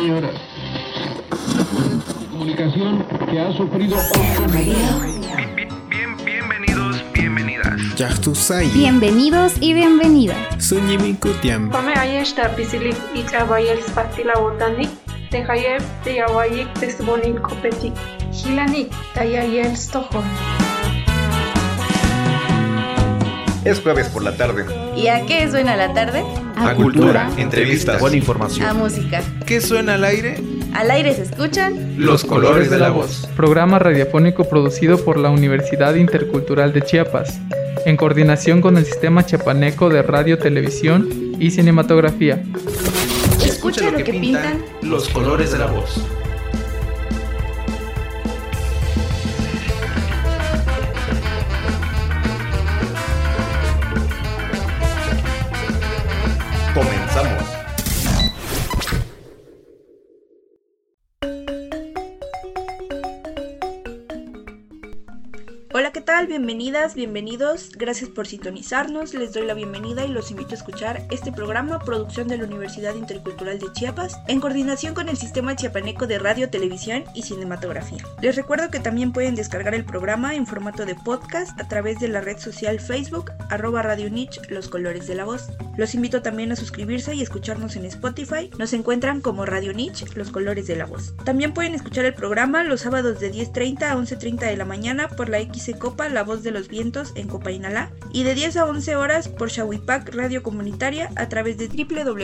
Señoras, comunicación que ha sufrido bienvenidos. Bienvenidos y bienvenidas. Come ayesta pisilik y trabayel spatila botanik, tejayev de yawayik tesbonin kopetik, hilanik tayayel stojo. Es jueves por la tarde. ¿Y a qué suena la tarde? A cultura, entrevistas, buena información. A música. ¿Qué suena al aire? Al aire se escuchan Los colores de la voz. Programa radiofónico producido por la Universidad Intercultural de Chiapas, en coordinación con el Sistema Chiapaneco de Radio, Televisión y Cinematografía. Escucha lo que pintan los colores de la voz. Comenzamos. Hola, ¿qué tal? Bienvenidas, bienvenidos. Gracias por sintonizarnos. Les doy la bienvenida y los invito a escuchar este programa, producción de la Universidad Intercultural de Chiapas, en coordinación con el Sistema Chiapaneco de Radio, Televisión y Cinematografía. Les recuerdo que también pueden descargar el programa en formato de podcast a través de la red social Facebook, @Radio Niche, Los Colores de la Voz. Los invito también a suscribirse y escucharnos en Spotify. Nos encuentran como Radio Niche, Los Colores de la Voz. También pueden escuchar el programa los sábados de 10:30 a 11:30 de la mañana por la XC Copa, La Voz de los Vientos en Copainalá, y de 10 a 11 horas por Shawipac Radio Comunitaria a través de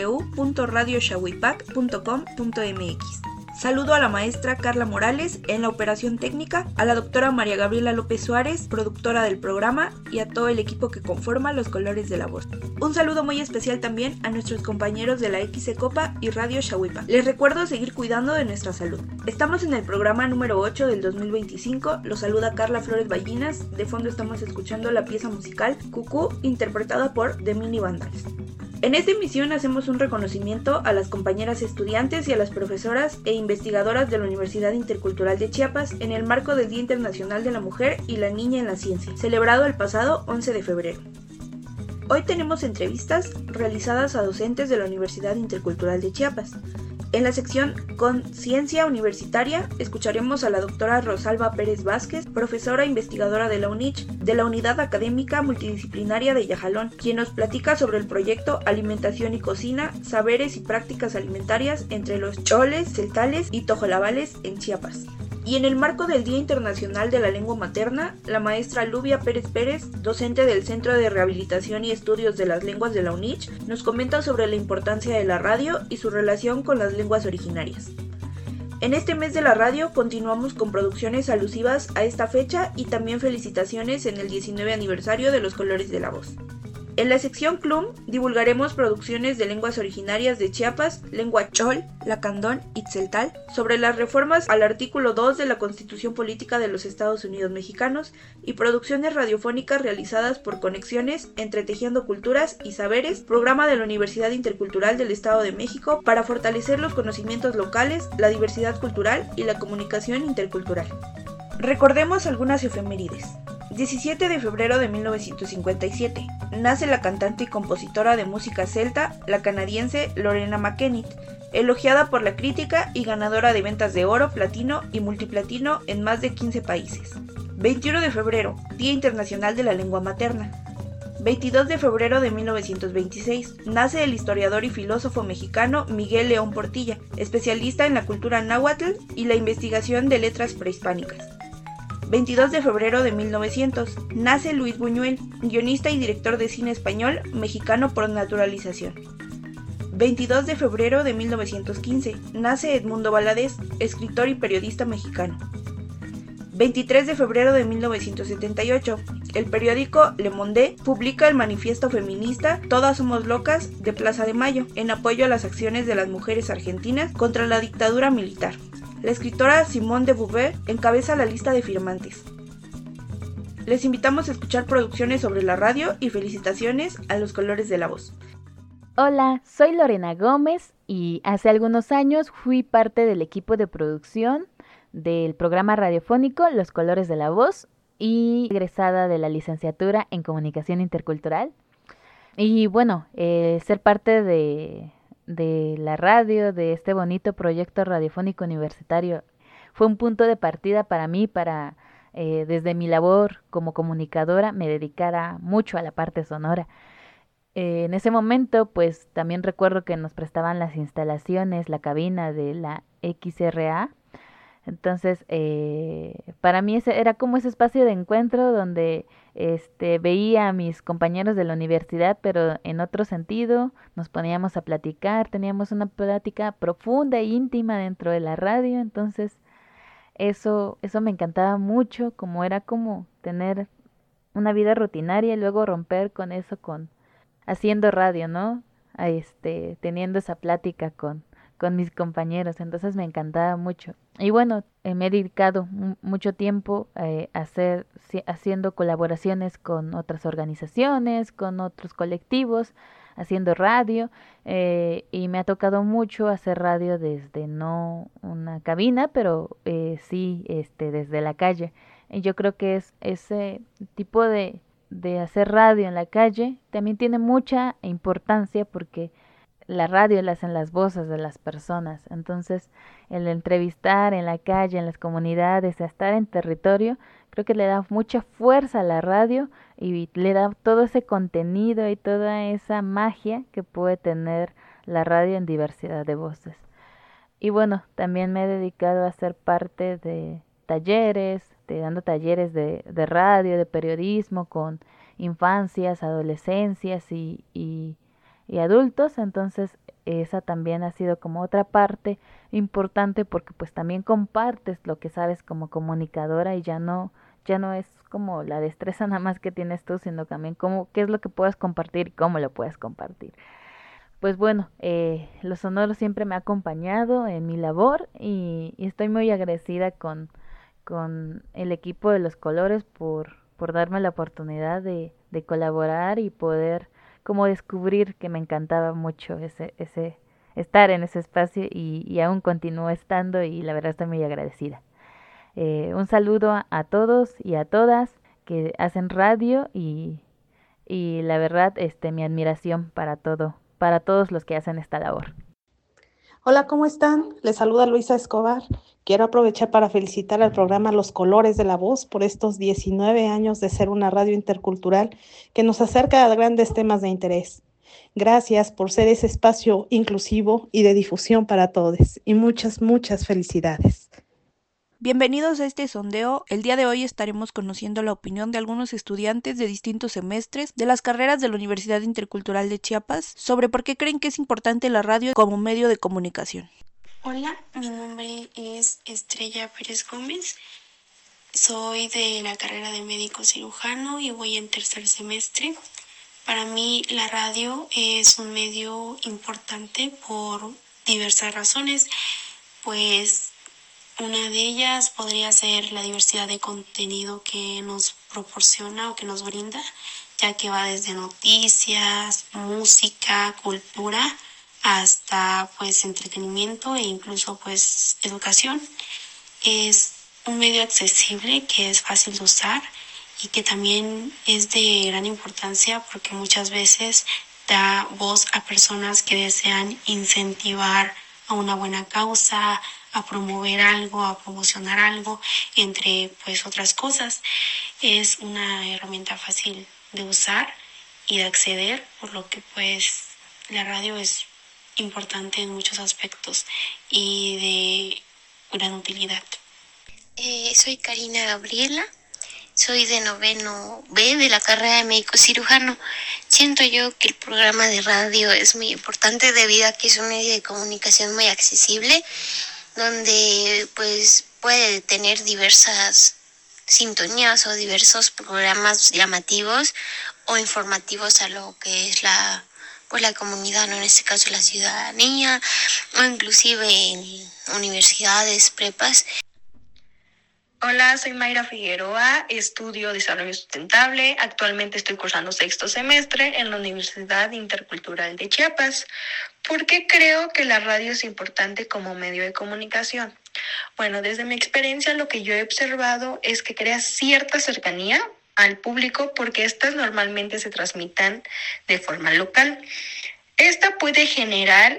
www.radioshawipac.com.mx. Saludo a la maestra Carla Morales en la operación técnica, a la doctora María Gabriela López Suárez, productora del programa, y a todo el equipo que conforma Los Colores de la Voz. Un saludo muy especial también a nuestros compañeros de la XC Copa y Radio Shawipac. Les recuerdo seguir cuidando de nuestra salud. Estamos en el programa número 8 del 2025. Los saluda Carla Flores Ballinas. De fondo estamos escuchando la pieza musical Cucú, interpretada por The Mini Vandals. En esta emisión hacemos un reconocimiento a las compañeras estudiantes y a las profesoras e investigadoras de la Universidad Intercultural de Chiapas en el marco del Día Internacional de la Mujer y la Niña en la Ciencia, celebrado el pasado 11 de febrero. Hoy tenemos entrevistas realizadas a docentes de la Universidad Intercultural de Chiapas. En la sección Conciencia Universitaria escucharemos a la doctora Rosalba Pérez Vázquez, profesora investigadora de la UNICH, de la Unidad Académica Multidisciplinaria de Yajalón, quien nos platica sobre el proyecto Alimentación y Cocina, Saberes y Prácticas Alimentarias entre los choles, celtales y tojolabales en Chiapas. Y en el marco del Día Internacional de la Lengua Materna, la maestra Lubia Pérez Pérez, docente del Centro de Rehabilitación y Estudios de las Lenguas de la UNICH, nos comenta sobre la importancia de la radio y su relación con las lenguas originarias. En este mes de la radio continuamos con producciones alusivas a esta fecha y también felicitaciones en el 19 aniversario de Los Colores de la Voz. En la sección CLUM divulgaremos producciones de lenguas originarias de Chiapas, lengua chol, lacandón y tzeltal, sobre las reformas al artículo 2 de la Constitución Política de los Estados Unidos Mexicanos y producciones radiofónicas realizadas por Conexiones entre Tejiendo Culturas y Saberes, programa de la Universidad Intercultural del Estado de México para fortalecer los conocimientos locales, la diversidad cultural y la comunicación intercultural. Recordemos algunas efemérides. 17 de febrero de 1957, nace la cantante y compositora de música celta, la canadiense Lorena McKennitt, elogiada por la crítica y ganadora de ventas de oro, platino y multiplatino en más de 15 países. 21 de febrero, Día Internacional de la Lengua Materna. 22 de febrero de 1926, nace el historiador y filósofo mexicano Miguel León Portilla, especialista en la cultura náhuatl y la investigación de letras prehispánicas. 22 de febrero de 1900, nace Luis Buñuel, guionista y director de cine español, mexicano por naturalización. 22 de febrero de 1915, nace Edmundo Valadez, escritor y periodista mexicano. 23 de febrero de 1978, el periódico Le Monde publica el manifiesto feminista Todas Somos Locas de Plaza de Mayo, en apoyo a las acciones de las mujeres argentinas contra la dictadura militar. La escritora Simone de Beauvoir encabeza la lista de firmantes. Les invitamos a escuchar producciones sobre la radio y felicitaciones a Los Colores de la Voz. Hola, soy Lorena Gómez y hace algunos años fui parte del equipo de producción del programa radiofónico Los Colores de la Voz y egresada de la licenciatura en Comunicación Intercultural. Y bueno, ser parte de de la radio, de este bonito proyecto radiofónico universitario. Fue un punto de partida para mí, para desde mi labor como comunicadora me dedicara mucho a la parte sonora. En ese momento, pues también recuerdo que nos prestaban las instalaciones, la cabina de la XRA. Entonces, para mí ese era como ese espacio de encuentro donde veía a mis compañeros de la universidad, pero en otro sentido, nos poníamos a platicar, teníamos una plática profunda e íntima dentro de la radio. Entonces, eso me encantaba mucho, como era como tener una vida rutinaria y luego romper con eso, con haciendo radio, ¿no? Teniendo esa plática con mis compañeros. Entonces me encantaba mucho. Y bueno, me he dedicado mucho tiempo haciendo colaboraciones con otras organizaciones, con otros colectivos, haciendo radio, y me ha tocado mucho hacer radio desde no una cabina, pero sí desde la calle. Y yo creo que es ese tipo de hacer radio en la calle también tiene mucha importancia, porque la radio la hacen las voces de las personas. Entonces, el entrevistar en la calle, en las comunidades, estar en territorio, creo que le da mucha fuerza a la radio y le da todo ese contenido y toda esa magia que puede tener la radio en diversidad de voces. Y bueno, también me he dedicado a ser parte de talleres, dando talleres de radio, de periodismo con infancias, adolescencias y adultos. Entonces esa también ha sido como otra parte importante, porque pues también compartes lo que sabes como comunicadora y ya no es como la destreza nada más que tienes tú, sino también qué es lo que puedes compartir y cómo lo puedes compartir. Pues bueno, lo sonoro siempre me ha acompañado en mi labor y estoy muy agradecida con el equipo de Los Colores por darme la oportunidad de colaborar y poder como descubrir que me encantaba mucho ese estar en ese espacio y aún continúo estando, y la verdad estoy muy agradecida. Un saludo a todos y a todas que hacen radio y la verdad mi admiración para todos los que hacen esta labor. Hola, ¿cómo están? Les saluda Luisa Escobar. Quiero aprovechar para felicitar al programa Los Colores de la Voz por estos 19 años de ser una radio intercultural que nos acerca a grandes temas de interés. Gracias por ser ese espacio inclusivo y de difusión para todos. Y muchas, muchas felicidades. Bienvenidos a este sondeo. El día de hoy estaremos conociendo la opinión de algunos estudiantes de distintos semestres de las carreras de la Universidad Intercultural de Chiapas sobre por qué creen que es importante la radio como medio de comunicación. Hola, mi nombre es Estrella Pérez Gómez. Soy de la carrera de médico cirujano y voy en tercer semestre. Para mí la radio es un medio importante por diversas razones, pues una de ellas podría ser la diversidad de contenido que nos proporciona o que nos brinda, ya que va desde noticias, música, cultura, hasta pues entretenimiento e incluso pues educación. Es un medio accesible que es fácil de usar y que también es de gran importancia porque muchas veces da voz a personas que desean incentivar a una buena causa, a promover algo, a promocionar algo, entre pues otras cosas. Es una herramienta fácil de usar y de acceder, por lo que pues la radio es importante en muchos aspectos y de gran utilidad. Soy Karina Gabriela, soy de noveno B de la carrera de médico cirujano. Siento yo que el programa de radio es muy importante debido a que es un medio de comunicación muy accesible, donde pues puede tener diversas sintonías o diversos programas llamativos o informativos a lo que es la comunidad, ¿no? En este caso la ciudadanía, o inclusive en universidades, prepas. Hola, soy Mayra Figueroa, estudio Desarrollo Sustentable. Actualmente estoy cursando sexto semestre en la Universidad Intercultural de Chiapas. ¿Por qué creo que la radio es importante como medio de comunicación? Bueno, desde mi experiencia lo que yo he observado es que crea cierta cercanía al público porque estas normalmente se transmitan de forma local. Esta puede generar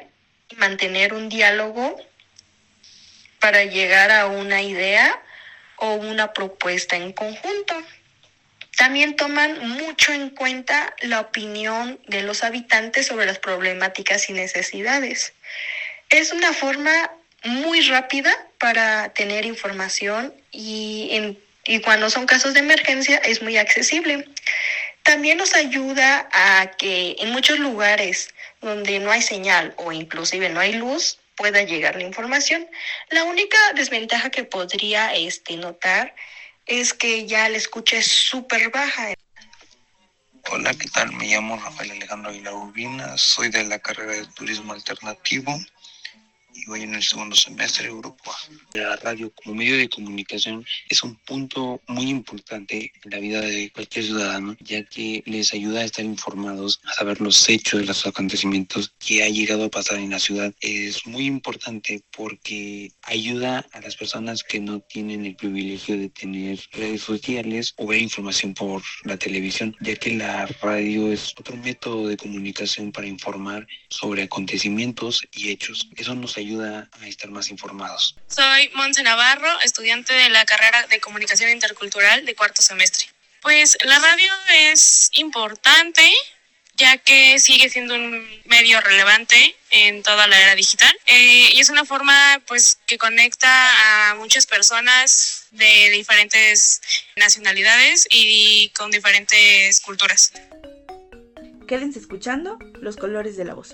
y mantener un diálogo para llegar a una idea o una propuesta en conjunto. También toman mucho en cuenta la opinión de los habitantes sobre las problemáticas y necesidades. Es una forma muy rápida para tener información y cuando son casos de emergencia es muy accesible. También nos ayuda a que en muchos lugares donde no hay señal o inclusive no hay luz pueda llegar la información. La única desventaja que podría notar es que ya la escucha es súper baja. Hola, ¿qué tal? Me llamo Rafael Alejandro Aguilar Urbina, soy de la carrera de Turismo Alternativo y voy en el segundo semestre de Grupo A. La radio como medio de comunicación es un punto muy importante en la vida de cualquier ciudadano, ya que les ayuda a estar informados, a saber los hechos de los acontecimientos que ha llegado a pasar en la ciudad. Es muy importante porque ayuda a las personas que no tienen el privilegio de tener redes sociales o ver información por la televisión, ya que la radio es otro método de comunicación para informar sobre acontecimientos y hechos. Eso nos ayuda a estar más informados. Soy Montse Navarro, estudiante de la carrera de Comunicación Intercultural de cuarto semestre. Pues la radio es importante, ya que sigue siendo un medio relevante en toda la era digital y es una forma pues que conecta a muchas personas de diferentes nacionalidades y con diferentes culturas. Quédense escuchando Los Colores de la Voz.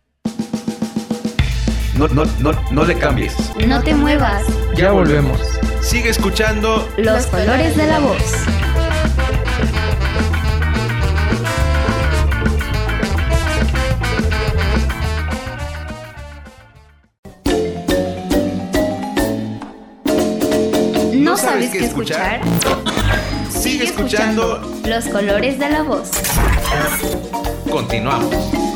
No le cambies. No te muevas. Ya volvemos. Sigue escuchando Los Colores de la Voz. ¿No sabes qué escuchar? Sigue escuchando Los Colores de la Voz. Continuamos.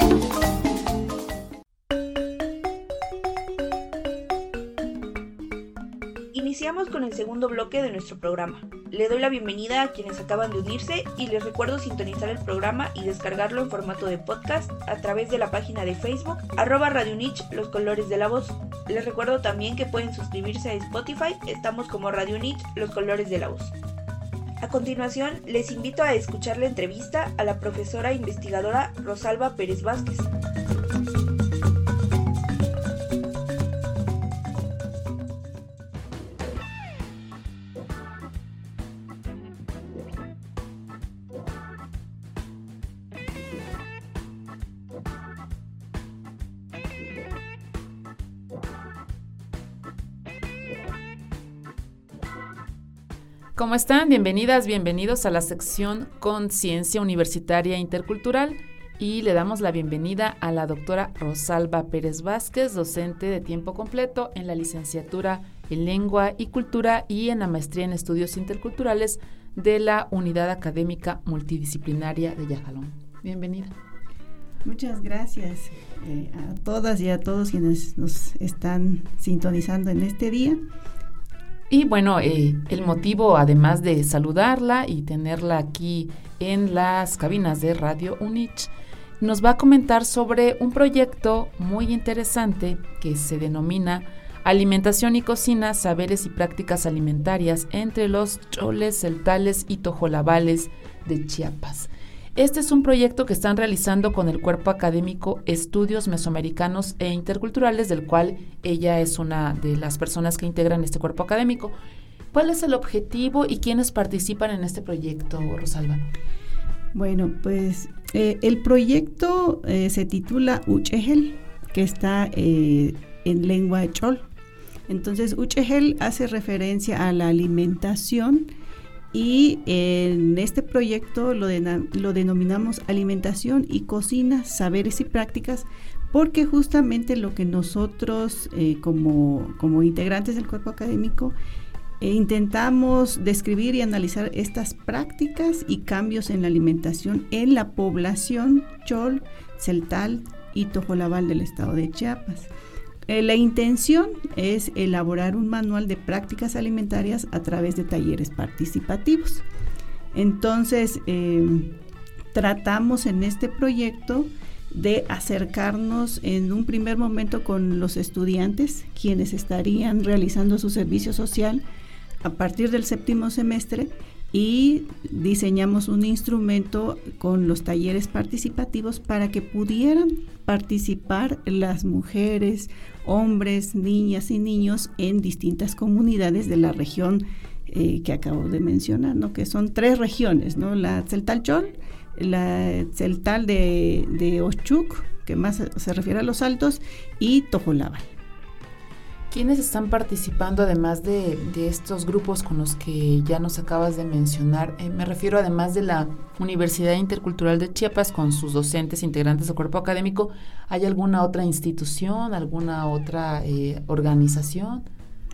Iniciamos con el segundo bloque de nuestro programa. Le doy la bienvenida a quienes acaban de unirse y les recuerdo sintonizar el programa y descargarlo en formato de podcast a través de la página de Facebook @Radio Unich Los Colores de la Voz. Les recuerdo también que pueden suscribirse a Spotify, estamos como Radio Unich Los Colores de la Voz. A continuación, les invito a escuchar la entrevista a la profesora investigadora Rosalba Pérez Vázquez. ¿Cómo están? Bienvenidas, bienvenidos a la sección Conciencia Universitaria Intercultural y le damos la bienvenida a la doctora Rosalba Pérez Vázquez, docente de tiempo completo en la licenciatura en Lengua y Cultura y en la maestría en Estudios Interculturales de la Unidad Académica Multidisciplinaria de Yajalón. Bienvenida. Muchas gracias a todas y a todos quienes nos están sintonizando en este día. Y bueno, el motivo, además de saludarla y tenerla aquí en las cabinas de Radio Unich, nos va a comentar sobre un proyecto muy interesante que se denomina Alimentación y Cocina, Saberes y Prácticas Alimentarias entre los choles, celtales y tojolabales de Chiapas. Este es un proyecto que están realizando con el Cuerpo Académico Estudios Mesoamericanos e Interculturales, del cual ella es una de las personas que integran este cuerpo académico. ¿Cuál es el objetivo y quiénes participan en este proyecto, Rosalba? Bueno, pues el proyecto se titula Uchehel, que está en lengua chol. Entonces, Uchehel hace referencia a la alimentación. Y en este proyecto lo denominamos Alimentación y Cocina, Saberes y Prácticas, porque justamente lo que nosotros como integrantes del cuerpo académico intentamos describir y analizar estas prácticas y cambios en la alimentación en la población chol, celtal y tojolabal del estado de Chiapas. La intención es elaborar un manual de prácticas alimentarias a través de talleres participativos. Entonces, tratamos en este proyecto de acercarnos en un primer momento con los estudiantes, quienes estarían realizando su servicio social a partir del 7º semestre, y diseñamos un instrumento con los talleres participativos para que pudieran participar las mujeres, hombres, niñas y niños en distintas comunidades de la región que acabo de mencionar, ¿no? Que son 3 regiones, ¿no? La Tzeltal-Chol, la Tzeltal de Ochuc, que más se refiere a los Altos, y Tojolabal. ¿Quiénes están participando además de estos grupos con los que ya nos acabas de mencionar? Me refiero además de la Universidad Intercultural de Chiapas con sus docentes integrantes del cuerpo académico, ¿hay alguna otra institución, alguna otra organización?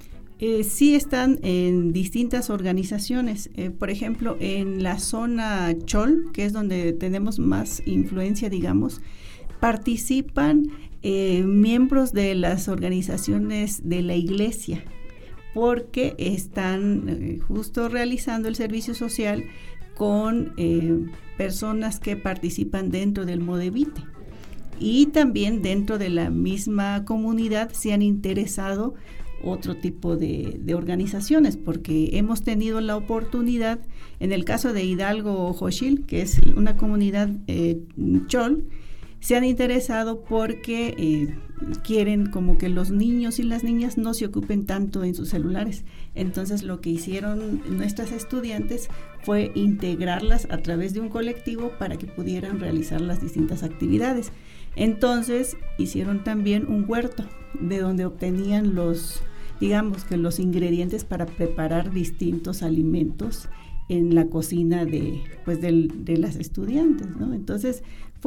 Sí, están en distintas organizaciones. Por ejemplo, en la zona Chol, que es donde tenemos más influencia, digamos, participan miembros de las organizaciones de la iglesia, porque están justo realizando el servicio social con personas que participan dentro del Modevite. Y también dentro de la misma comunidad se han interesado otro tipo de organizaciones, porque hemos tenido la oportunidad, en el caso de Hidalgo Xochil, que es una comunidad Chol, se han interesado porque quieren como que los niños y las niñas no se ocupen tanto en sus celulares. Entonces lo que hicieron nuestras estudiantes fue integrarlas a través de un colectivo para que pudieran realizar las distintas actividades. Entonces hicieron también un huerto de donde obtenían los ingredientes para preparar distintos alimentos en la cocina de las estudiantes, ¿no? Entonces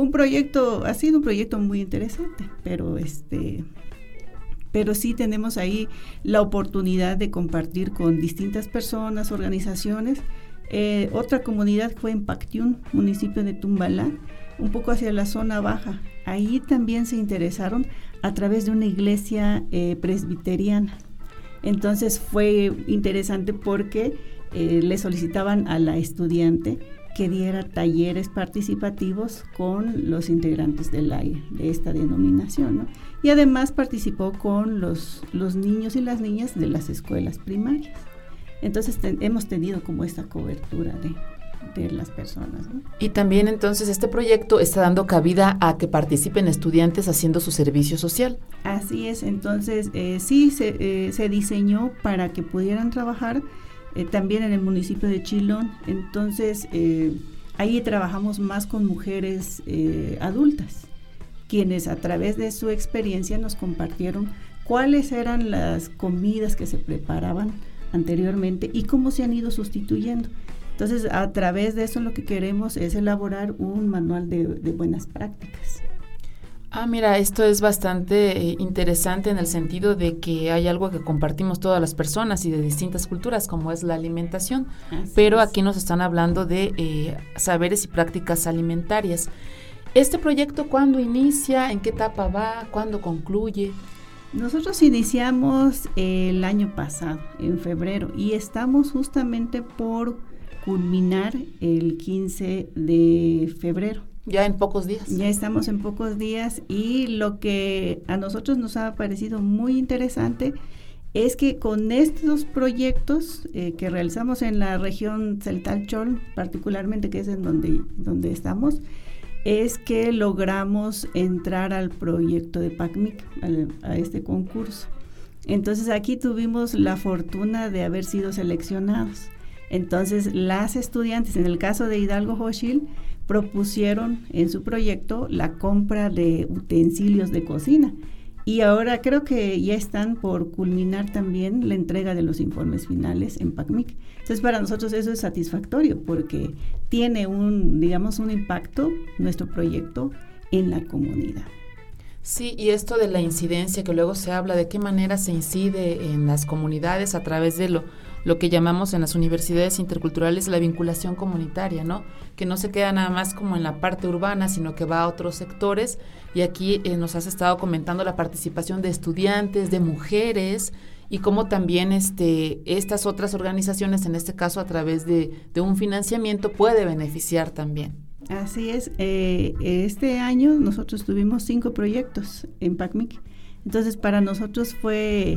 ha sido un proyecto muy interesante, pero sí tenemos ahí la oportunidad de compartir con distintas personas, organizaciones. Otra comunidad fue en Pactiún, municipio de Tumbalá, un poco hacia la zona baja. Ahí también se interesaron a través de una iglesia presbiteriana. Entonces fue interesante porque le solicitaban a la estudiante que diera talleres participativos con los integrantes de esta denominación, ¿no? Y además participó con los niños y las niñas de las escuelas primarias. Entonces hemos tenido como esta cobertura de las personas, ¿no? Y también entonces este proyecto está dando cabida a que participen estudiantes haciendo su servicio social. Así es, entonces sí se diseñó para que pudieran trabajar también en el municipio de Chilón. Entonces ahí trabajamos más con mujeres adultas, quienes a través de su experiencia nos compartieron cuáles eran las comidas que se preparaban anteriormente y cómo se han ido sustituyendo. Entonces, a través de eso lo que queremos es elaborar un manual de buenas prácticas. Mira, esto es bastante interesante en el sentido de que hay algo que compartimos todas las personas y de distintas culturas, como es la alimentación, pero aquí nos están hablando de saberes y prácticas alimentarias. ¿Este proyecto cuándo inicia? ¿En qué etapa va? ¿Cuándo concluye? Nosotros iniciamos el año pasado, en febrero, y estamos justamente por culminar el 15 de febrero. Ya en pocos días. Ya estamos en pocos días, y lo que a nosotros nos ha parecido muy interesante es que con estos proyectos que realizamos en la región Tzeltal-Chol, particularmente, que es en donde estamos, es que logramos entrar al proyecto de PACMIC, a este concurso. Entonces aquí tuvimos la fortuna de haber sido seleccionados. Entonces las estudiantes, en el caso de Hidalgo Xochil, propusieron en su proyecto la compra de utensilios de cocina, y ahora creo que ya están por culminar también la entrega de los informes finales en PACMIC. Entonces para nosotros eso es satisfactorio porque tiene un impacto nuestro proyecto en la comunidad. Sí, y esto de la incidencia que luego se habla, de qué manera se incide en las comunidades a través de lo que llamamos en las universidades interculturales la vinculación comunitaria, ¿no? Que no se queda nada más como en la parte urbana, sino que va a otros sectores, y aquí nos has estado comentando la participación de estudiantes, de mujeres, y cómo también estas otras organizaciones, en este caso a través de un financiamiento, puede beneficiar también. Así es. Este año nosotros tuvimos 5 proyectos en PACMIC. Entonces para nosotros fue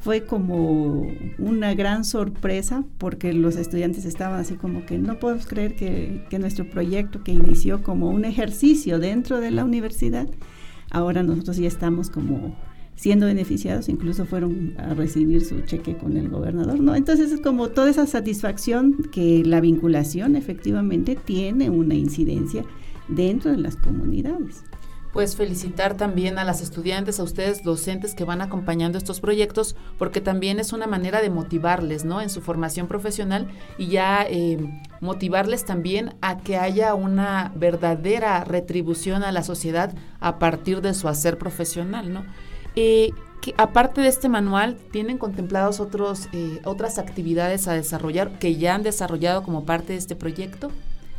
como una gran sorpresa, porque los estudiantes estaban así como que no podemos creer que nuestro proyecto, que inició como un ejercicio dentro de la universidad, ahora nosotros ya estamos como siendo beneficiados, incluso fueron a recibir su cheque con el gobernador, ¿no? Entonces es como toda esa satisfacción que la vinculación efectivamente tiene una incidencia dentro de las comunidades. Pues felicitar también a las estudiantes, a ustedes docentes que van acompañando estos proyectos, porque también es una manera de motivarles, ¿no?, en su formación profesional, y ya motivarles también a que haya una verdadera retribución a la sociedad a partir de su hacer profesional, ¿no? Que aparte de este manual, ¿tienen contemplados otras actividades a desarrollar que ya han desarrollado como parte de este proyecto?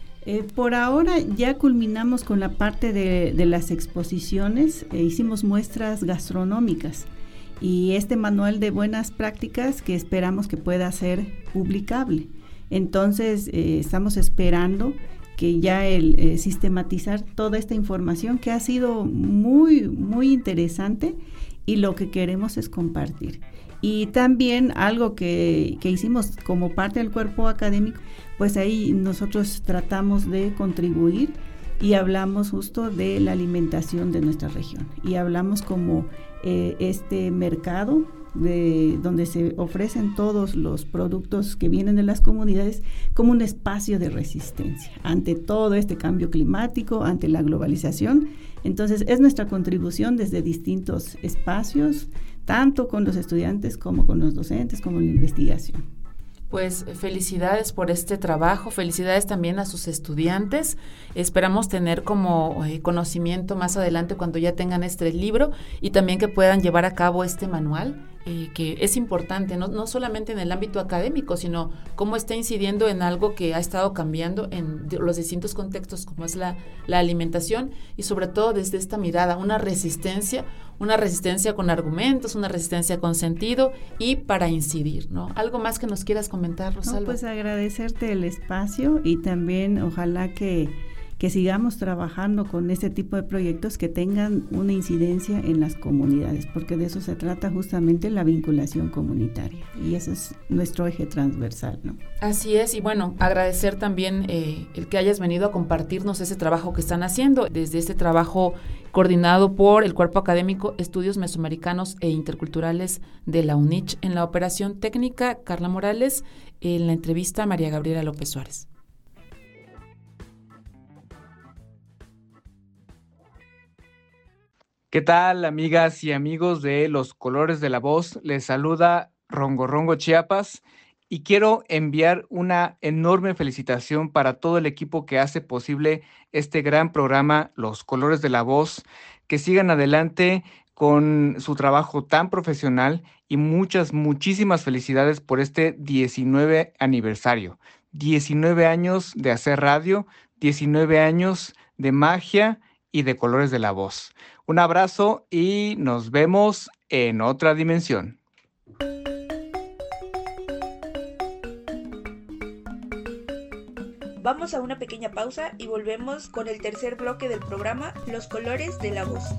Por ahora ya culminamos con la parte de las exposiciones, hicimos muestras gastronómicas y este manual de buenas prácticas que esperamos que pueda ser publicable. Entonces estamos esperando que ya el sistematizar toda esta información que ha sido muy, muy interesante, y lo que queremos es compartir. Y también algo que hicimos como parte del cuerpo académico, pues ahí nosotros tratamos de contribuir y hablamos justo de la alimentación de nuestra región. Y hablamos como este mercado donde se ofrecen todos los productos que vienen de las comunidades como un espacio de resistencia ante todo este cambio climático, ante la globalización. Entonces es nuestra contribución desde distintos espacios, tanto con los estudiantes como con los docentes, como la investigación. Pues felicidades por este trabajo, felicidades también a sus estudiantes. Esperamos tener como conocimiento más adelante cuando ya tengan este libro, y también que puedan llevar a cabo este manual, que es importante, no solamente en el ámbito académico, sino cómo está incidiendo en algo que ha estado cambiando en los distintos contextos, como es la alimentación, y sobre todo desde esta mirada, una resistencia con argumentos, una resistencia con sentido y para incidir, ¿no? ¿Algo más que nos quieras comentar, Rosalba? No, pues agradecerte el espacio, y también ojalá que sigamos trabajando con este tipo de proyectos que tengan una incidencia en las comunidades, porque de eso se trata justamente la vinculación comunitaria, y eso es nuestro eje transversal, ¿no? Así es, y bueno, agradecer también el que hayas venido a compartirnos ese trabajo que están haciendo, desde este trabajo coordinado por el Cuerpo Académico Estudios Mesoamericanos e Interculturales de la UNICH. En la operación técnica, Carla Morales; en la entrevista, María Gabriela López Suárez. ¿Qué tal, amigas y amigos de Los Colores de la Voz? Les saluda Rongo Rongo Chiapas, y quiero enviar una enorme felicitación para todo el equipo que hace posible este gran programa Los Colores de la Voz. Que sigan adelante con su trabajo tan profesional, y muchísimas felicidades por este 19 aniversario. 19 años de hacer radio, 19 años de magia y de Colores de la Voz. Un abrazo y nos vemos en otra dimensión. Vamos a una pequeña pausa y volvemos con el tercer bloque del programa Los Colores de la Voz.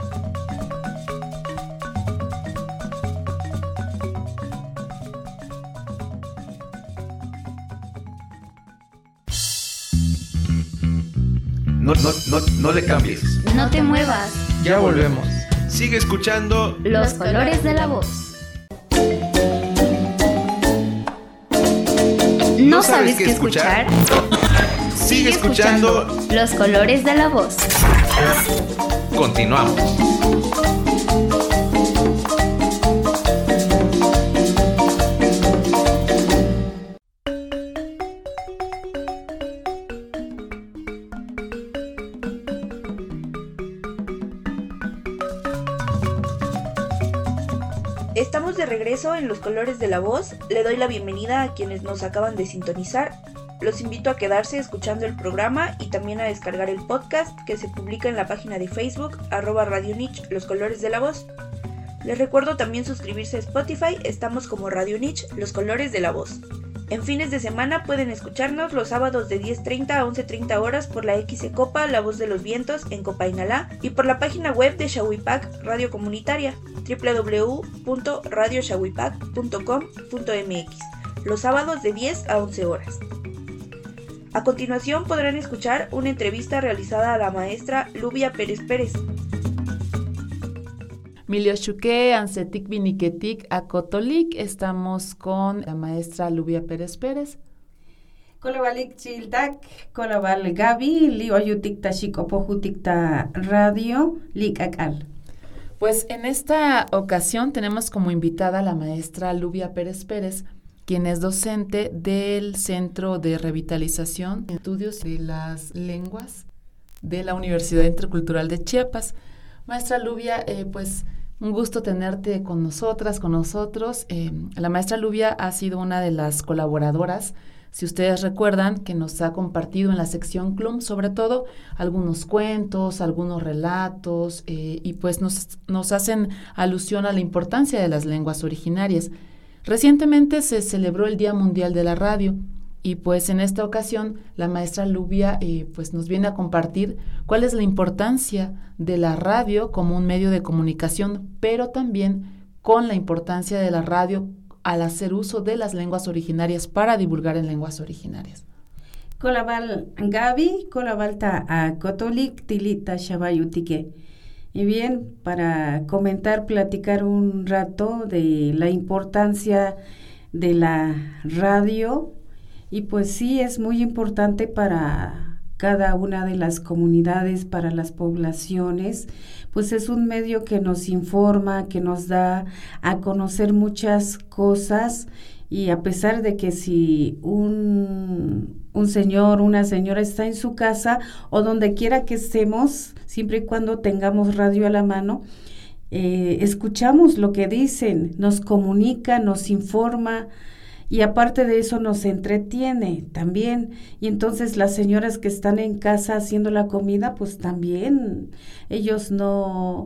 No le cambies. No te muevas. Ya volvemos. Sigue escuchando Los Colores de la Voz. ¿No sabes qué escuchar? Sigue escuchando Los Colores de la Voz. Continuamos. Estamos de regreso en Los Colores de la Voz. Le doy la bienvenida a quienes nos acaban de sintonizar. Los invito a quedarse escuchando el programa y también a descargar el podcast que se publica en la página de Facebook @Radio UNICH Los Colores de la Voz. Les recuerdo también suscribirse a Spotify, estamos como Radio UNICH Los Colores de la Voz. En fines de semana pueden escucharnos los sábados de 10:30 a 11:30 horas por la XC-Copa, La Voz de los Vientos en Copainalá, y por la página web de Xahuipac Radio Comunitaria, www.radioxahuipac.com.mx, los sábados de 10 a 11 horas. A continuación podrán escuchar una entrevista realizada a la maestra Lubia Pérez Pérez. Miliochuque, Ancetic, Viniquetic, Acotolik. Estamos con la maestra Lubia Pérez Pérez. Colabalik Childak, Colabal Gaby, Liwayutik Tashikopojutik ta Radio, Likakal. Pues en esta ocasión tenemos como invitada a la maestra Lubia Pérez Pérez, quien es docente del Centro de Revitalización y Estudios de las Lenguas de la Universidad Intercultural de Chiapas. Maestra Lubia, pues un gusto tenerte con nosotros. La maestra Lubia ha sido una de las colaboradoras, si ustedes recuerdan, que nos ha compartido en la sección CLUM, sobre todo, algunos cuentos, algunos relatos, y pues nos hacen alusión a la importancia de las lenguas originarias. Recientemente se celebró el Día Mundial de la Radio, y pues en esta ocasión la maestra Lubia pues nos viene a compartir cuál es la importancia de la radio como un medio de comunicación, pero también con la importancia de la radio al hacer uso de las lenguas originarias para divulgar en lenguas originarias. Colabal Gaby, Colabalta a Cotolik, Tilita Shabayutique. Y bien, para platicar un rato de la importancia de la radio. Y pues sí, es muy importante para cada una de las comunidades, para las poblaciones, pues es un medio que nos informa, que nos da a conocer muchas cosas, y a pesar de que si un señor, una señora está en su casa o donde quiera que estemos, siempre y cuando tengamos radio a la mano, escuchamos lo que dicen, nos comunica, nos informa, y aparte de eso nos entretiene también. Y entonces las señoras que están en casa haciendo la comida, pues también ellos no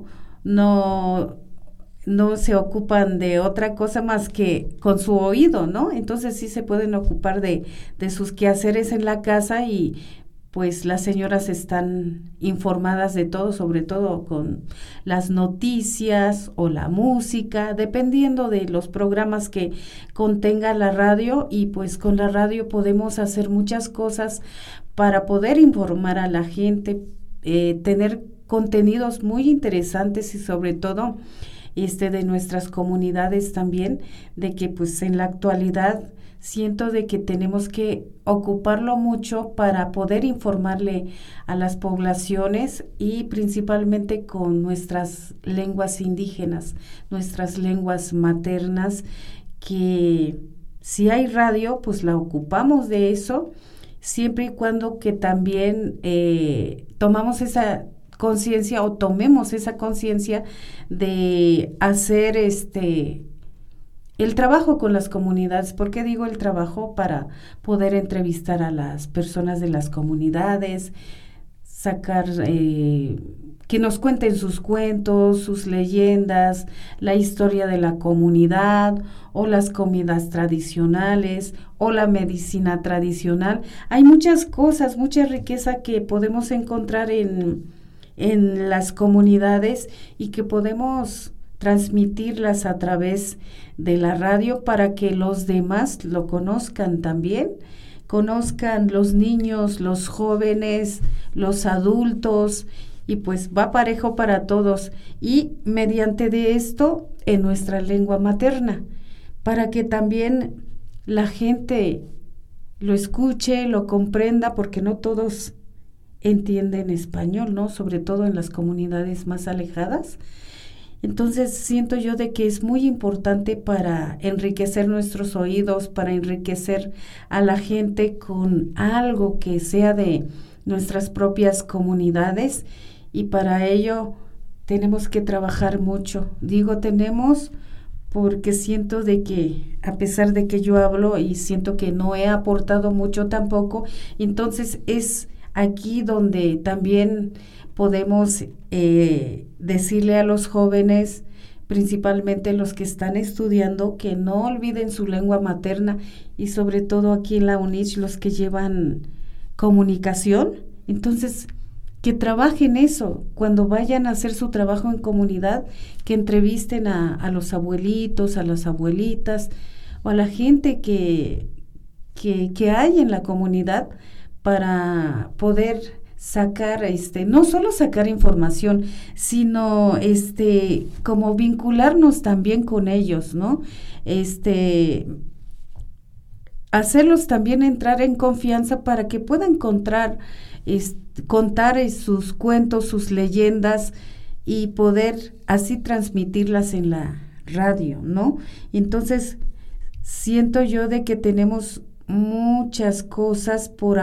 se ocupan de otra cosa más que con su oído, ¿no? Entonces sí se pueden ocupar de sus quehaceres en la casa, y pues las señoras están informadas de todo, sobre todo con las noticias o la música, dependiendo de los programas que contenga la radio. Y pues con la radio podemos hacer muchas cosas para poder informar a la gente, tener contenidos muy interesantes, y sobre todo de nuestras comunidades también, de que pues en la actualidad siento de que tenemos que ocuparlo mucho para poder informarle a las poblaciones, y principalmente con nuestras lenguas indígenas, nuestras lenguas maternas, que si hay radio, pues la ocupamos de eso, siempre y cuando que también tomamos esa conciencia, o tomemos esa conciencia de hacer el trabajo con las comunidades. ¿Por qué digo el trabajo? Para poder entrevistar a las personas de las comunidades, sacar, que nos cuenten sus cuentos, sus leyendas, la historia de la comunidad, o las comidas tradicionales, o la medicina tradicional. Hay muchas cosas, mucha riqueza que podemos encontrar en las comunidades, y que podemos transmitirlas a través de la radio para que los demás lo conozcan también, conozcan los niños, los jóvenes, los adultos, y pues va parejo para todos, y mediante de esto en nuestra lengua materna, para que también la gente lo escuche, lo comprenda, porque no todos entienden español, ¿no? Sobre todo en las comunidades más alejadas. Entonces siento yo de que es muy importante para enriquecer nuestros oídos, para enriquecer a la gente con algo que sea de nuestras propias comunidades, y para ello tenemos que trabajar mucho. Digo tenemos porque siento de que, a pesar de que yo hablo y siento que no he aportado mucho tampoco, entonces es aquí donde también podemos decirle a los jóvenes, principalmente los que están estudiando, que no olviden su lengua materna, y sobre todo aquí en la UNICH los que llevan comunicación. Entonces, que trabajen eso, cuando vayan a hacer su trabajo en comunidad, que entrevisten a los abuelitos, a las abuelitas, o a la gente que hay en la comunidad, para poder sacar, no solo sacar información, sino como vincularnos también con ellos, ¿no? Hacerlos también entrar en confianza para que puedan contar sus cuentos, sus leyendas, y poder así transmitirlas en la radio, ¿no? Entonces, siento yo de que tenemos muchas cosas por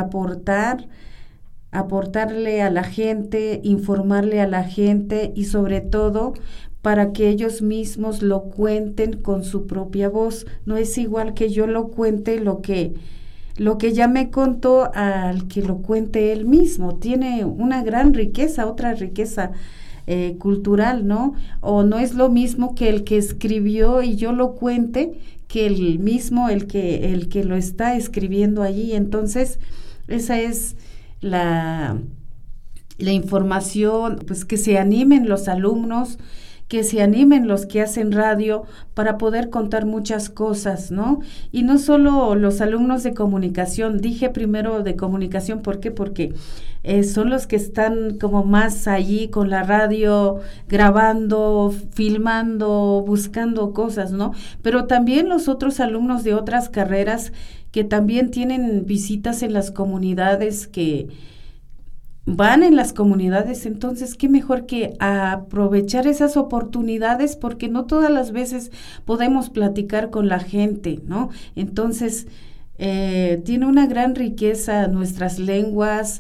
aportarle a la gente, informarle a la gente, y sobre todo para que ellos mismos lo cuenten con su propia voz. No es igual que yo lo cuente lo que ya me contó al que lo cuente él mismo. Tiene una gran riqueza, otra riqueza cultural, ¿no? O no es lo mismo que el que escribió y yo lo cuente, que el mismo, el que lo está escribiendo allí. Entonces, esa es la información, pues que se animen los alumnos, que se animen los que hacen radio para poder contar muchas cosas, ¿no? Y no solo los alumnos de comunicación, dije primero de comunicación, ¿por qué? Porque son los que están como más allí con la radio, grabando, filmando, buscando cosas, ¿no? Pero también los otros alumnos de otras carreras que también tienen visitas en las comunidades, que van en las comunidades. Entonces, qué mejor que aprovechar esas oportunidades, porque no todas las veces podemos platicar con la gente, ¿no? Entonces, tiene una gran riqueza nuestras lenguas,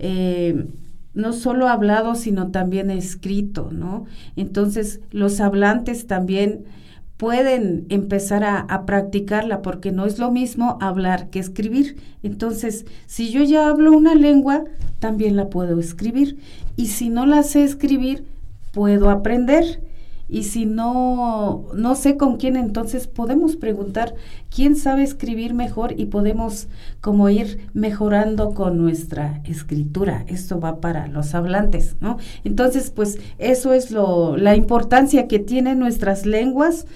no solo hablado, sino también escrito, ¿no? Entonces, los hablantes también pueden empezar a practicarla, porque no es lo mismo hablar que escribir. Entonces, si yo ya hablo una lengua, también la puedo escribir, y si no la sé escribir, puedo aprender, y si no sé con quién, entonces podemos preguntar quién sabe escribir mejor, y podemos como ir mejorando con nuestra escritura. Esto va para los hablantes, ¿no? Entonces, pues eso es la importancia que tienen nuestras lenguas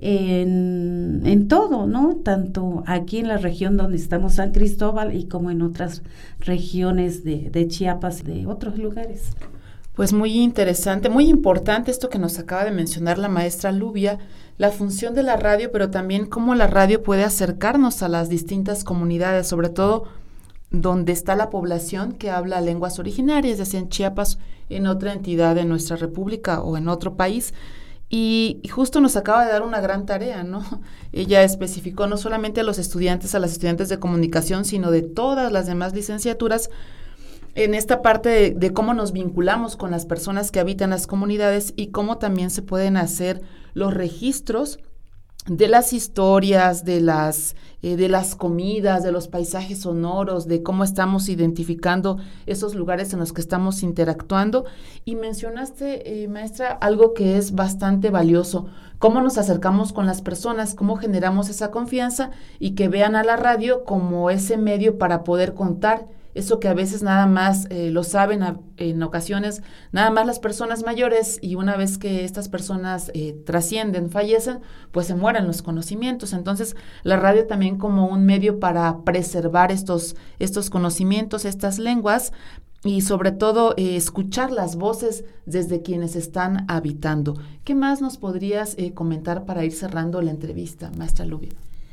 en todo, ¿no? Tanto aquí en la región donde estamos, San Cristóbal, y como en otras regiones de Chiapas, de otros lugares. Pues muy interesante, muy importante esto que nos acaba de mencionar la maestra Lubia, la función de la radio, pero también cómo la radio puede acercarnos a las distintas comunidades, sobre todo donde está la población que habla lenguas originarias, ya sea en Chiapas, en otra entidad de nuestra república o en otro país. Y justo nos acaba de dar una gran tarea, ¿no? Ella especificó no solamente a los estudiantes, a las estudiantes de comunicación, sino de todas las demás licenciaturas, en esta parte de cómo nos vinculamos con las personas que habitan las comunidades, y cómo también se pueden hacer los registros de las historias, de las comidas, de los paisajes sonoros, de cómo estamos identificando esos lugares en los que estamos interactuando. Y mencionaste, maestra, algo que es bastante valioso: cómo nos acercamos con las personas, cómo generamos esa confianza, y que vean a la radio como ese medio para poder contar eso que a veces nada más lo saben en ocasiones nada más las personas mayores, y una vez que estas personas trascienden, fallecen, pues se mueren los conocimientos. Entonces, la radio también como un medio para preservar estos conocimientos, estas lenguas, y sobre todo escuchar las voces desde quienes están habitando. ¿Qué más nos podrías comentar para ir cerrando la entrevista, maestra Lubia?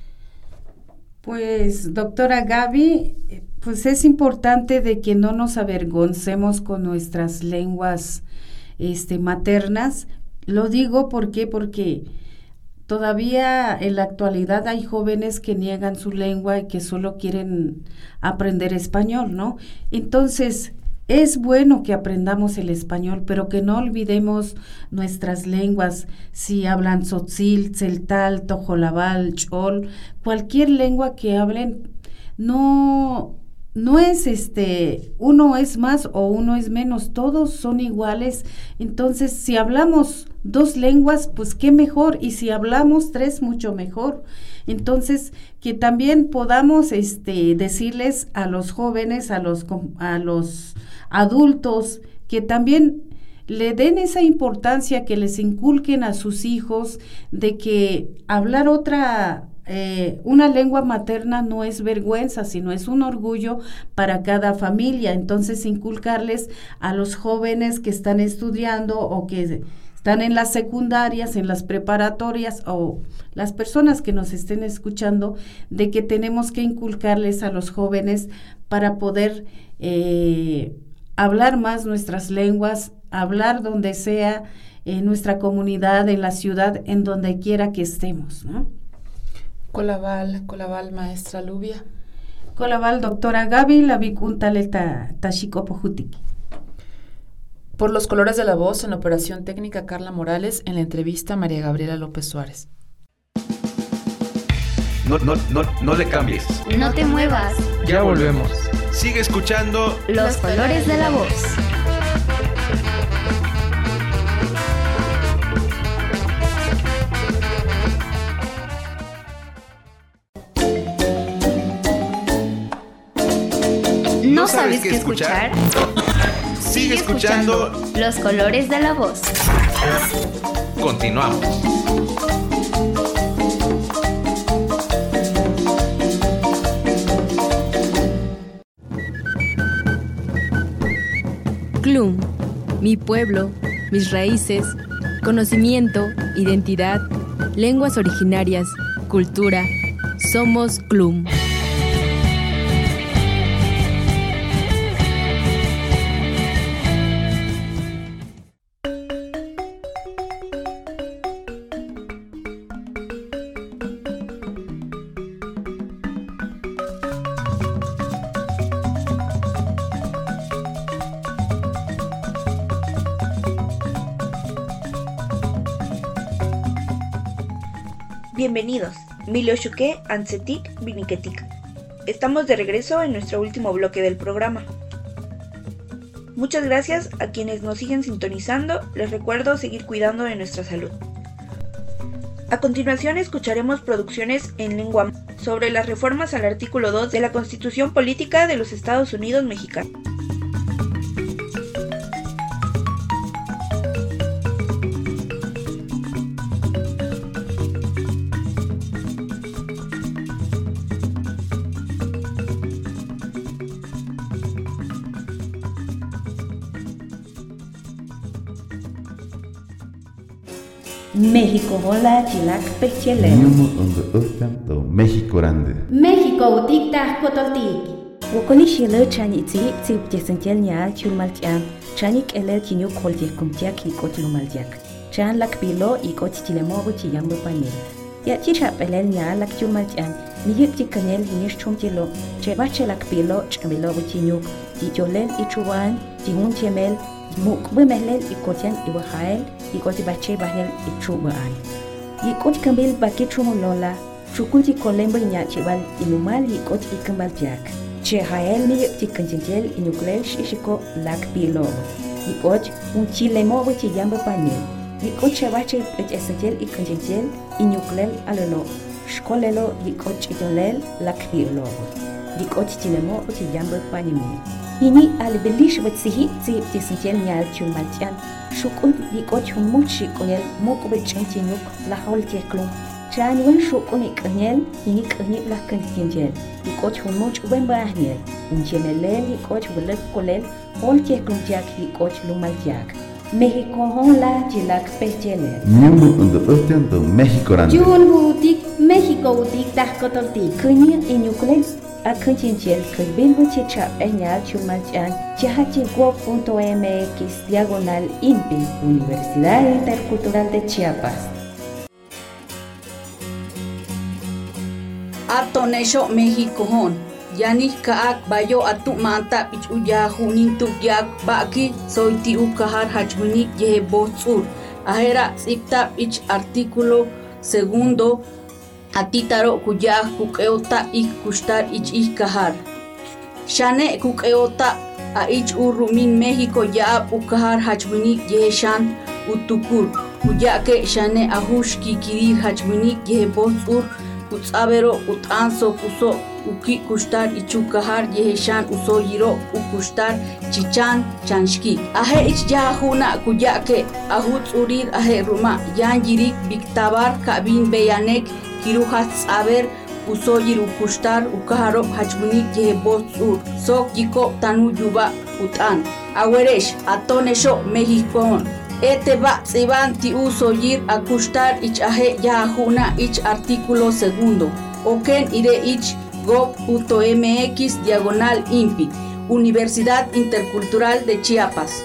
Pues, doctora Gaby, pues es importante de que no nos avergoncemos con nuestras lenguas maternas. Lo digo porque todavía en la actualidad hay jóvenes que niegan su lengua y que solo quieren aprender español, ¿no? Entonces, es bueno que aprendamos el español, pero que no olvidemos nuestras lenguas. Si hablan tzotzil, tzeltal, tojolabal, chol, cualquier lengua que hablen, no no es uno es más o uno es menos, todos son iguales. Entonces, si hablamos 2 lenguas, pues qué mejor, y si hablamos 3, mucho mejor. Entonces, que también podamos decirles a los jóvenes, a los adultos, que también le den esa importancia, que les inculquen a sus hijos de que hablar una lengua materna no es vergüenza, sino es un orgullo para cada familia. Entonces, inculcarles a los jóvenes que están estudiando o que están en las secundarias, en las preparatorias, o las personas que nos estén escuchando, de que tenemos que inculcarles a los jóvenes para poder hablar más nuestras lenguas, hablar donde sea, en nuestra comunidad, en la ciudad, en donde quiera que estemos, ¿no? Colabal, maestra Lubia. Colabal, doctora Gaby, la vicuntaleta tashikopojutik. Por los colores de la voz, en operación técnica Carla Morales, en la entrevista María Gabriela López Suárez. No le cambies. No te muevas. Ya volvemos. Sigue escuchando Los colores de la voz. ¿No sabes qué escuchar? Sigue escuchando Los colores de la voz. Continuamos. CLUM, mi pueblo, mis raíces, conocimiento, identidad, lenguas originarias, cultura. Somos CLUM. Bienvenidos, Miloshuke Ansetik Viniketik. Estamos de regreso en nuestro último bloque del programa. Muchas gracias a quienes nos siguen sintonizando. Les recuerdo seguir cuidando de nuestra salud. A continuación escucharemos producciones en lengua sobre las reformas al artículo 2 de la Constitución Política de los Estados Unidos Mexicanos. México hola chilak pechele. México grande. México utik ta kotoltik. Wokoni shile chani tsi pjesentel nya chulmaltian. Chanik ele kinyu kolje kumtiak ikotlumaltiak. Chan lak pilo ikotilemo butiyam panel. Ya chicha pelel nya lak chulmaltian. Niyip tikanel hinish chumtilo. Chebache lak pilo chkamilo butinyu. Titolel ichuan, tihun temel. Muk bemelel ikotian iwahael. Ikoti bache bahel ichuban. Ikoti kambil baki chumulola. Chukunti kolembo nyachibal inumal ikoti ikambal jak. Che hael ni yukti kanjengel inuklel shishiko lak pilo. Ikoti unchilemo witi yamba panel. Ikoti bache esentel ikanjengel inuklel alelo. Shkolelo ikoti idolel lak pilo. Ikoti tilemo witi yamba panemi. Ini albelish watsihi tsi tisentel nyal chulmaltian. Shukun ikot humuchi konel mokbe chantinuk la hol teklum. Chan wen shukun ikanyel ini kanyik la kantinjel. Ikot humuch ben bahnel. Unchemelel ikot bulak kolel hol teklum jak ikot lumal jak. México hola chilak pechele. Nyumu undo ostian do México grande. Jun butik México utik tahkotoltik. Kanya inyuklel Akantinjel kebinho chicha enyal chumalchan chahachigua.mx/INPI Universidad Intercultural de Chiapas. Atonesho México hon. Yani kaak bayo atu manta ichuya hunin tukyak baki soiti ukahar hachmunik yehe botsur. Ahera sipta ich artículo segundo. Atitaro kuyah kukeota ik kustar ich kahar. Shane kukeota a ich urumin México ya ukahar hachwinik yeshan utukur uyake shane ahush kikirir hachwinik yebosur utsabero utanso kuso uki kustar ichukahar yeshan uso yiro ukustar chichan chanshki ahe ich yahuna kuyake ahut urir ahe ruma yan yirik biktabar kabin beyanek kiruhat saber uso yiru kustar ukaharo hachwinik yebosur sok yiko tanu yuba utan aweresh atonesho México Eteba Siban ti uso yir a custar ich aje yahuna ich artículo segundo. Oken ire ich gov.mx/INPI Universidad Intercultural de Chiapas.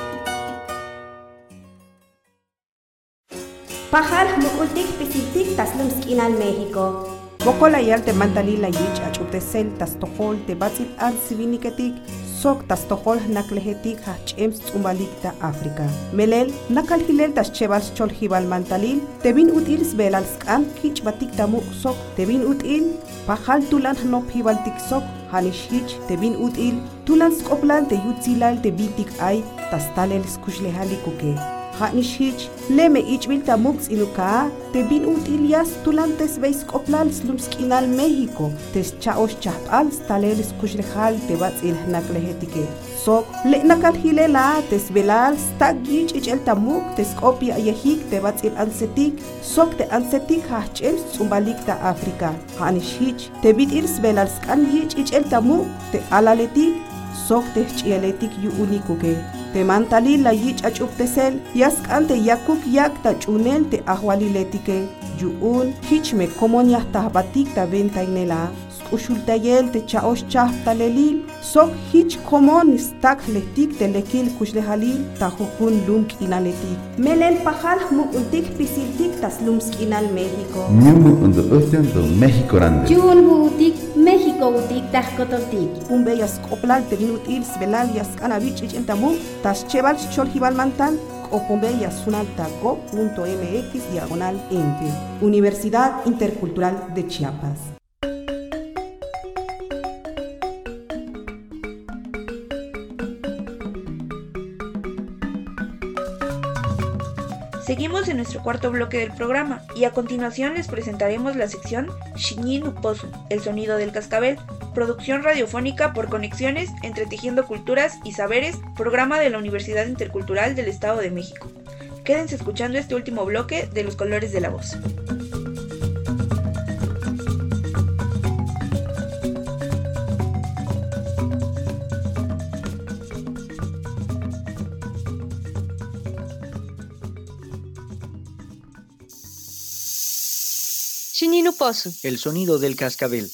Pajar mukultik pisitik taslum skinal México. Bokola yal te mantalila yich achutesel tas tohol te batzit al siviniketik sok tas tohol naklehetik hach'ems tz'umbalikta África. Melel nakal hilel tas chevals chol hibal mantalil tebin util sbelal sk'am kich batik tamuk sok tebin util pajal tulan hnop hibal tik sok hanish hich tebin util tulan skoplan te yutzilal te bitik ay tas talel skushlehalikuke. Hanishich leme ichbil tamux inuka te bin utilias tulantes veis koplal slumskinal México tes chaos chapal stalel skushrehal te bats il naklehetike sok le nakal hilela tes belal stagich ichel tamuk tes kopia yehik te bats il ansetik sok te ansetik hachel tsumbalik ta Africa hanishich te bit il belal skan yich ichel tamuk te alaletik sok te chieletik yu unikuke te mantali la yich achuptesel yaskante yakuk yakta chunel te ahwaliletike yuun hichme komonya tahbatik ta venta inela ushultayel te chaosh chahtalelil sok hich komon stak letik te lekil kushlehalil ta hukun lumk inaletik Melel pajal mukuntik pisiltik tas lumskinal México Nyumu undo ustianto México grande Yun butik México butik tahkotoltik Umbeyas koplal te vinutil svelal yaskanavich ichentamu tas cheval cholhibal mantal Opombeya sunalta go.mx/INPI Universidad Intercultural de Chiapas. Seguimos en nuestro cuarto bloque del programa y a continuación les presentaremos la sección Xiñin Uposu, el sonido del cascabel, producción radiofónica por conexiones entre Tejiendo Culturas y Saberes, programa de la Universidad Intercultural del Estado de México. Quédense escuchando este último bloque de Los Colores de la Voz. El sonido del cascabel.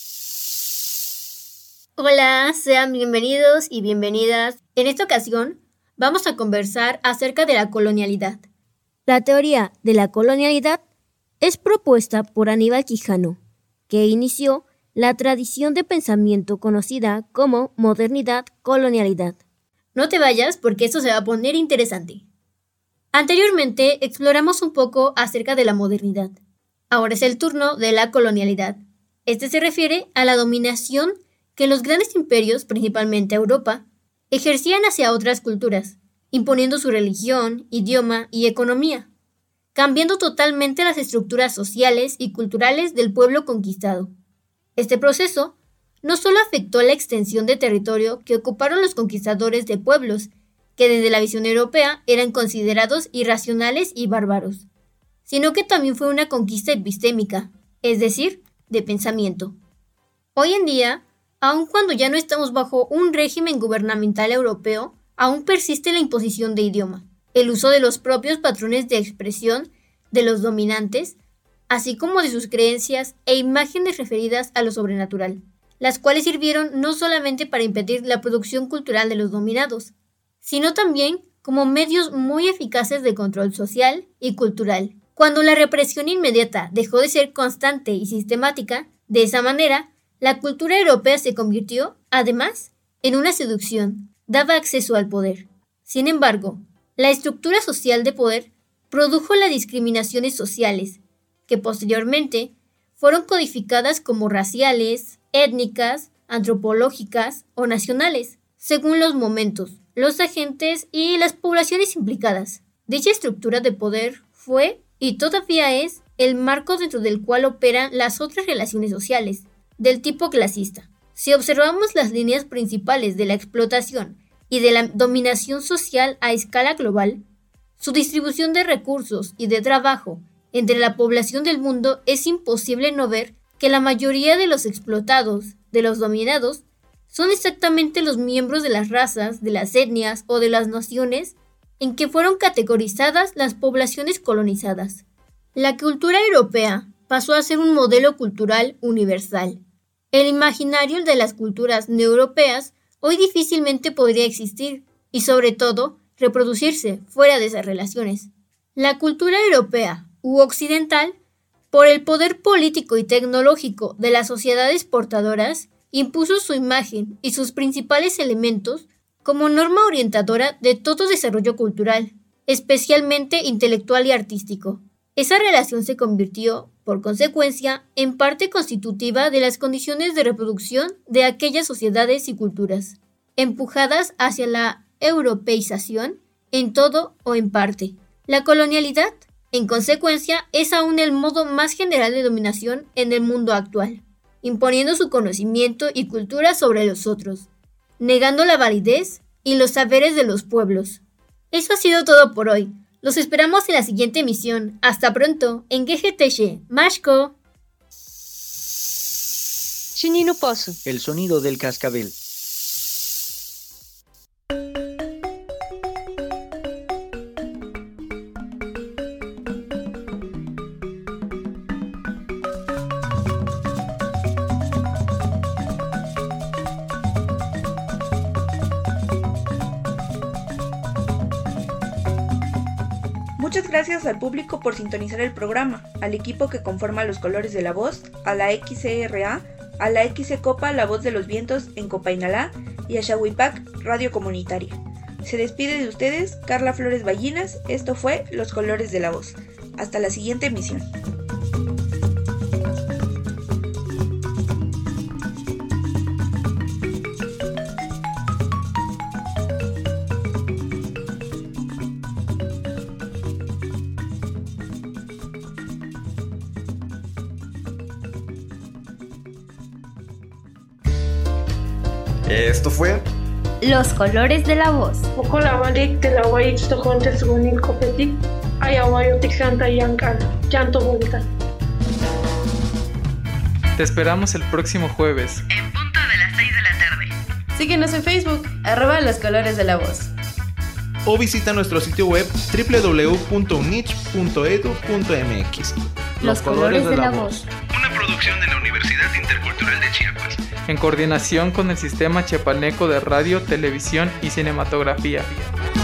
Hola, sean bienvenidos y bienvenidas. En esta ocasión vamos a conversar acerca de la colonialidad. La teoría de la colonialidad es propuesta por Aníbal Quijano, que inició la tradición de pensamiento conocida como modernidad-colonialidad. No te vayas porque esto se va a poner interesante. Anteriormente exploramos un poco acerca de la modernidad. Ahora es el turno de la colonialidad. Este se refiere a la dominación que los grandes imperios, principalmente Europa, ejercían hacia otras culturas, imponiendo su religión, idioma y economía, cambiando totalmente las estructuras sociales y culturales del pueblo conquistado. Este proceso no solo afectó la extensión de territorio que ocuparon los conquistadores de pueblos, que desde la visión europea eran considerados irracionales y bárbaros, sino que también fue una conquista epistémica, es decir, de pensamiento. Hoy en día, aun cuando ya no estamos bajo un régimen gubernamental europeo, aún persiste la imposición de idioma, el uso de los propios patrones de expresión de los dominantes, así como de sus creencias e imágenes referidas a lo sobrenatural, las cuales sirvieron no solamente para impedir la producción cultural de los dominados, sino también como medios muy eficaces de control social y cultural. Cuando la represión inmediata dejó de ser constante y sistemática, de esa manera, la cultura europea se convirtió, además, en una seducción, daba acceso al poder. Sin embargo, la estructura social de poder produjo las discriminaciones sociales, que posteriormente fueron codificadas como raciales, étnicas, antropológicas o nacionales, según los momentos, los agentes y las poblaciones implicadas. Dicha estructura de poder fue y todavía es el marco dentro del cual operan las otras relaciones sociales, del tipo clasista. Si observamos las líneas principales de la explotación y de la dominación social a escala global, su distribución de recursos y de trabajo entre la población del mundo, es imposible no ver que la mayoría de los explotados, de los dominados, son exactamente los miembros de las razas, de las etnias o de las naciones en que fueron categorizadas las poblaciones colonizadas. La cultura europea pasó a ser un modelo cultural universal. El imaginario de las culturas neoeuropeas hoy difícilmente podría existir y, sobre todo, reproducirse fuera de esas relaciones. La cultura europea u occidental, por el poder político y tecnológico de las sociedades portadoras, impuso su imagen y sus principales elementos como norma orientadora de todo desarrollo cultural, especialmente intelectual y artístico. Esa relación se convirtió, por consecuencia, en parte constitutiva de las condiciones de reproducción de aquellas sociedades y culturas, empujadas hacia la europeización en todo o en parte. La colonialidad, en consecuencia, es aún el modo más general de dominación en el mundo actual, imponiendo su conocimiento y cultura sobre los otros, negando la validez y los saberes de los pueblos. Eso ha sido todo por hoy. Los esperamos en la siguiente emisión. Hasta pronto, en GGTC, Mashko. El sonido del cascabel. Muchas gracias al público por sintonizar el programa, al equipo que conforma Los Colores de la Voz, a la XCRA, a la XCOPA La Voz de los Vientos en Copainalá y a Xahuipac Radio Comunitaria. Se despide de ustedes Carla Flores Ballinas. Esto fue Los Colores de la Voz. Hasta la siguiente emisión. Esto fue Los Colores de la Voz. Te esperamos el próximo jueves. En punto de las 6 de la tarde. Síguenos en Facebook, @Los Colores de la Voz. O visita nuestro sitio web www.unich.edu.mx. Los Colores de la Voz. Una producción de la Universidad Intercultural de Chiapas. En coordinación con el Sistema Chiapaneco de Radio, Televisión y Cinematografía.